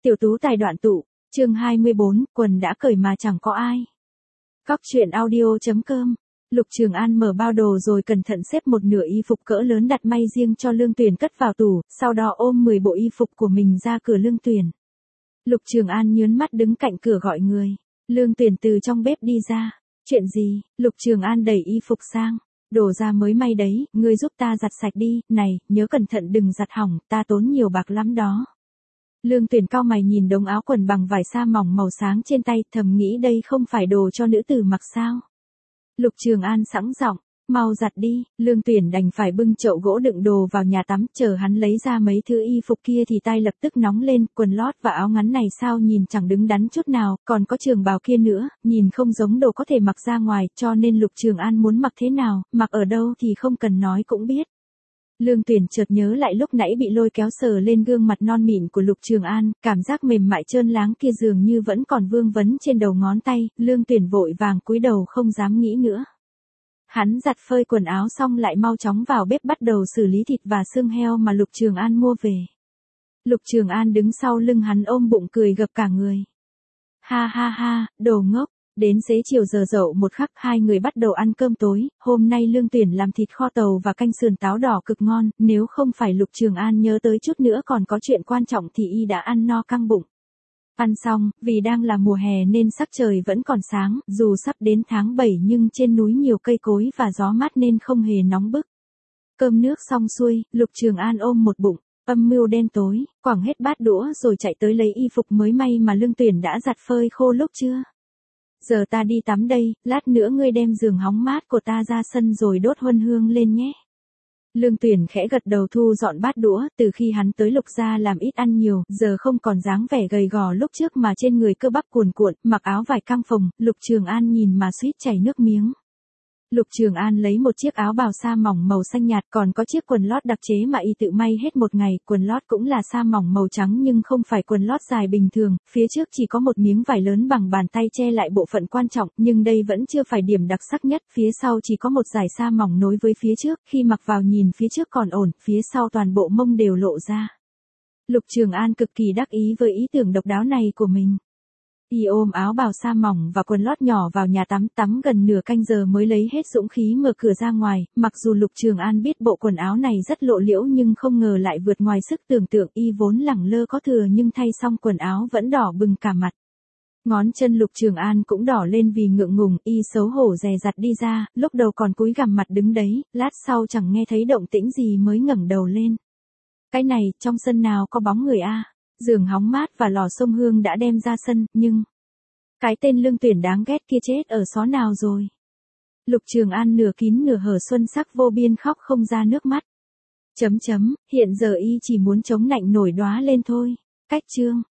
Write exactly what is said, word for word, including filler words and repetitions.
Tiểu tú tài đoạn tụ, chương hai mươi bốn, quần đã cởi mà chẳng có ai. Góc truyện audio.com. Lục Trường An mở bao đồ rồi cẩn thận xếp một nửa y phục cỡ lớn đặt may riêng cho Lương Tuyển cất vào tủ, sau đó ôm mười bộ y phục của mình ra cửa Lương Tuyển. Lục Trường An nhớn mắt đứng cạnh cửa gọi người. Lương Tuyển từ trong bếp đi ra. Chuyện gì? Lục Trường An đẩy y phục sang. Đồ ra mới may đấy, ngươi giúp ta giặt sạch đi, này, nhớ cẩn thận đừng giặt hỏng, ta tốn nhiều bạc lắm đó. Lương Tuyển cau mày nhìn đống áo quần bằng vải sa mỏng màu sáng trên tay, thầm nghĩ đây không phải đồ cho nữ tử mặc sao. Lục Trường An sẵn giọng, mau giặt đi. Lương Tuyển đành phải bưng chậu gỗ đựng đồ vào nhà tắm, chờ hắn lấy ra mấy thứ y phục kia thì tay lập tức nóng lên, quần lót và áo ngắn này sao nhìn chẳng đứng đắn chút nào, còn có trường bào kia nữa, nhìn không giống đồ có thể mặc ra ngoài, cho nên Lục Trường An muốn mặc thế nào, mặc ở đâu thì không cần nói cũng biết. Lương Tuyển chợt nhớ lại lúc nãy bị lôi kéo sờ lên gương mặt non mịn của Lục Trường An, cảm giác mềm mại trơn láng kia dường như vẫn còn vương vấn trên đầu ngón tay, Lương Tuyển vội vàng cúi đầu không dám nghĩ nữa. Hắn giặt phơi quần áo xong lại mau chóng vào bếp bắt đầu xử lý thịt và xương heo mà Lục Trường An mua về. Lục Trường An đứng sau lưng hắn ôm bụng cười gập cả người. Ha ha ha, đồ ngốc. Đến xế chiều giờ dậu một khắc, hai người bắt đầu ăn cơm tối, hôm nay Lương Tuyển làm thịt kho tàu và canh sườn táo đỏ cực ngon, nếu không phải Lục Trường An nhớ tới chút nữa còn có chuyện quan trọng thì y đã ăn no căng bụng. Ăn xong, vì đang là mùa hè nên sắc trời vẫn còn sáng, dù sắp đến tháng bảy nhưng trên núi nhiều cây cối và gió mát nên không hề nóng bức. Cơm nước xong xuôi, Lục Trường An ôm một bụng, âm mưu đen tối, quẳng hết bát đũa rồi chạy tới lấy y phục mới may mà Lương Tuyển đã giặt phơi khô lúc trưa. Giờ ta đi tắm đây, lát nữa ngươi đem giường hóng mát của ta ra sân rồi đốt huân hương lên nhé. Lương Tuyển khẽ gật đầu thu dọn bát đũa, từ khi hắn tới Lục gia làm ít ăn nhiều, giờ không còn dáng vẻ gầy gò lúc trước mà trên người cơ bắp cuồn cuộn, mặc áo vải căng phồng, Lục Trường An nhìn mà suýt chảy nước miếng. Lục Trường An lấy một chiếc áo bào sa mỏng màu xanh nhạt, còn có chiếc quần lót đặc chế mà y tự may hết một ngày, quần lót cũng là sa mỏng màu trắng nhưng không phải quần lót dài bình thường, phía trước chỉ có một miếng vải lớn bằng bàn tay che lại bộ phận quan trọng, nhưng đây vẫn chưa phải điểm đặc sắc nhất, phía sau chỉ có một dải sa mỏng nối với phía trước, khi mặc vào nhìn phía trước còn ổn, phía sau toàn bộ mông đều lộ ra. Lục Trường An cực kỳ đắc ý với ý tưởng độc đáo này của mình. Y ôm áo bào sa mỏng và quần lót nhỏ vào nhà tắm, tắm gần nửa canh giờ mới lấy hết dũng khí mở cửa ra ngoài, mặc dù Lục Trường An biết bộ quần áo này rất lộ liễu nhưng không ngờ lại vượt ngoài sức tưởng tượng, y vốn lẳng lơ có thừa nhưng thay xong quần áo vẫn đỏ bừng cả mặt. Ngón chân Lục Trường An cũng đỏ lên vì ngượng ngùng, y xấu hổ dè dặt đi ra, lúc đầu còn cúi gằm mặt đứng đấy, lát sau chẳng nghe thấy động tĩnh gì mới ngẩng đầu lên. Cái này, trong sân nào có bóng người a? Giường hóng mát và lò xông hương đã đem ra sân, nhưng... cái tên Lương Tuyển đáng ghét kia chết ở xó nào rồi? Lục Trường An nửa kín nửa hở xuân sắc vô biên khóc không ra nước mắt. Chấm chấm, hiện giờ y chỉ muốn chống nạnh nổi đóa lên thôi. Cách chương.